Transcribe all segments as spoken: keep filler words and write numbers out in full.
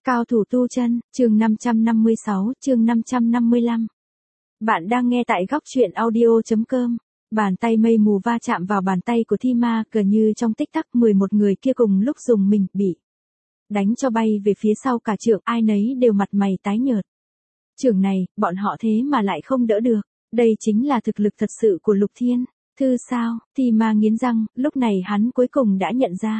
Cao thủ tu chân, chương năm trăm năm mươi sáu, chương năm trăm năm mươi lăm. Bạn đang nghe tại góc truyện audio chấm com. Bàn tay mây mù va chạm vào bàn tay của Thi Ma, gần như trong tích tắc mười một người kia cùng lúc dùng mình, bị đánh cho bay về phía sau cả trượng, ai nấy đều mặt mày tái nhợt. Trường này, bọn họ thế mà lại không đỡ được, đây chính là thực lực thật sự của Lục Thiên. Thư sao? Thi Ma nghiến răng, lúc này hắn cuối cùng đã nhận ra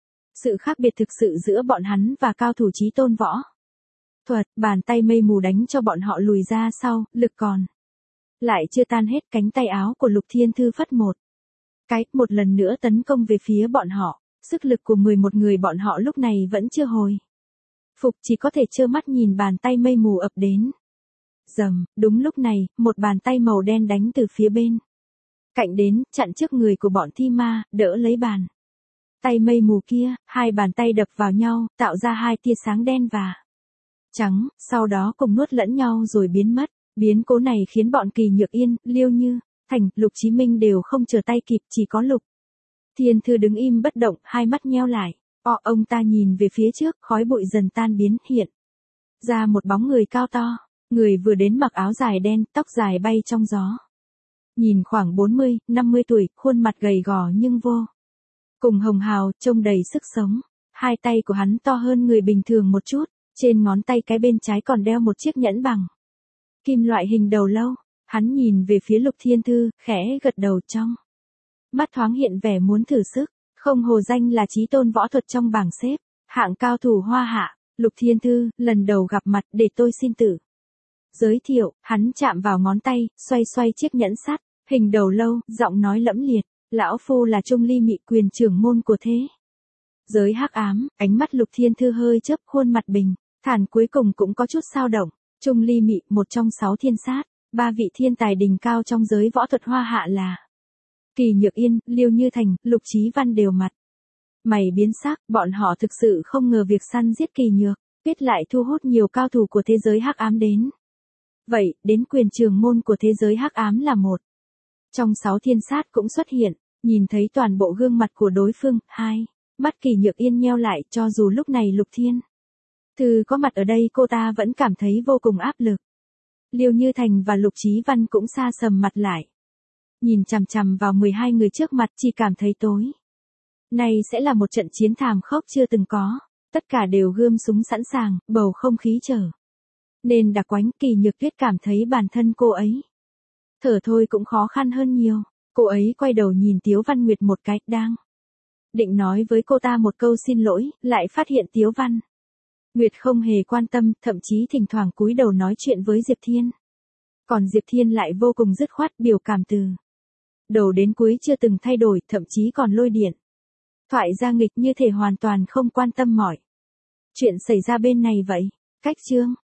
sự khác biệt thực sự giữa bọn hắn và cao thủ chí tôn võ thuật. Bàn tay mây mù đánh cho bọn họ lùi ra sau, lực còn lại chưa tan hết, cánh tay áo của Lục Thiên Thư phất một cái, một lần nữa tấn công về phía bọn họ. Sức lực của mười một người bọn họ lúc này vẫn chưa hồi phục, chỉ có thể trơ mắt nhìn bàn tay mây mù ập đến. Rầm, đúng lúc này, một bàn tay màu đen đánh từ phía bên cạnh đến, chặn trước người của bọn Thi Ma, đỡ lấy bàn tay mây mù kia. Hai bàn tay đập vào nhau, tạo ra hai tia sáng đen và trắng, sau đó cùng nuốt lẫn nhau rồi biến mất. Biến cố này khiến bọn Kỳ Nhược Yên, Liêu Như Thành, Lục Chí Minh đều không chờ tay kịp, chỉ có Lục Thiên Thư đứng im bất động, hai mắt nheo lại. O, ông ta nhìn về phía trước, khói bụi dần tan biến, hiện ra một bóng người cao to. Người vừa đến mặc áo dài đen, tóc dài bay trong gió. Nhìn khoảng bốn mươi, năm mươi tuổi, khuôn mặt gầy gò nhưng vô cùng hồng hào, trông đầy sức sống. Hai tay của hắn to hơn người bình thường một chút, trên ngón tay cái bên trái còn đeo một chiếc nhẫn bằng kim loại hình đầu lâu. Hắn nhìn về phía Lục Thiên Thư, khẽ gật đầu, trong mắt thoáng hiện vẻ muốn thử sức. Không hổ danh là chí tôn võ thuật trong bảng xếp hạng cao thủ Hoa Hạ. Lục Thiên Thư, lần đầu gặp mặt, để tôi xin tự giới thiệu. Hắn chạm vào ngón tay, xoay xoay chiếc nhẫn sắt hình đầu lâu, giọng nói lẫm liệt. Lão phu là Trung Ly Mị, quyền trưởng môn của thế giới hắc ám. Ánh mắt Lục Thiên Thư hơi chớp, khuôn mặt bình thản cuối cùng cũng có chút dao động. Trung Ly Mị, một trong sáu thiên sát, ba vị thiên tài đỉnh cao trong giới võ thuật Hoa Hạ là Kỳ Nhược Yên, Liêu Như Thành, Lục Chí Văn đều mặt mày biến sắc. Bọn họ thực sự không ngờ việc săn giết Kỳ Nhược Tuyết lại thu hút nhiều cao thủ của thế giới hắc ám đến vậy. Đến quyền trưởng môn của thế giới hắc ám là một trong sáu thiên sát cũng xuất hiện. Nhìn thấy toàn bộ gương mặt của đối phương, hai mắt Kỳ Nhược Yên nheo lại. Cho dù lúc này Lục Thiên Thư có mặt ở đây, cô ta vẫn cảm thấy vô cùng áp lực. Liêu Như Thành và Lục Chí Văn cũng sa sầm mặt lại, nhìn chằm chằm vào mười hai người trước mặt, chỉ cảm thấy tối nay sẽ là một trận chiến thảm khốc chưa từng có. Tất cả đều gươm súng sẵn sàng, bầu không khí trở nên đặc quánh. Kỳ Nhược Tuyết cảm thấy bản thân cô ấy thở thôi cũng khó khăn hơn nhiều. Cô ấy quay đầu nhìn Tiếu Văn Nguyệt một cái, đang định nói với cô ta một câu xin lỗi, lại phát hiện Tiếu Văn Nguyệt không hề quan tâm, thậm chí thỉnh thoảng cúi đầu nói chuyện với Diệp Thiên. Còn Diệp Thiên lại vô cùng dứt khoát, biểu cảm từ đầu đến cuối chưa từng thay đổi, thậm chí còn lôi điện thoại ra nghịch, như thể hoàn toàn không quan tâm mọi chuyện xảy ra bên này vậy. Cách chương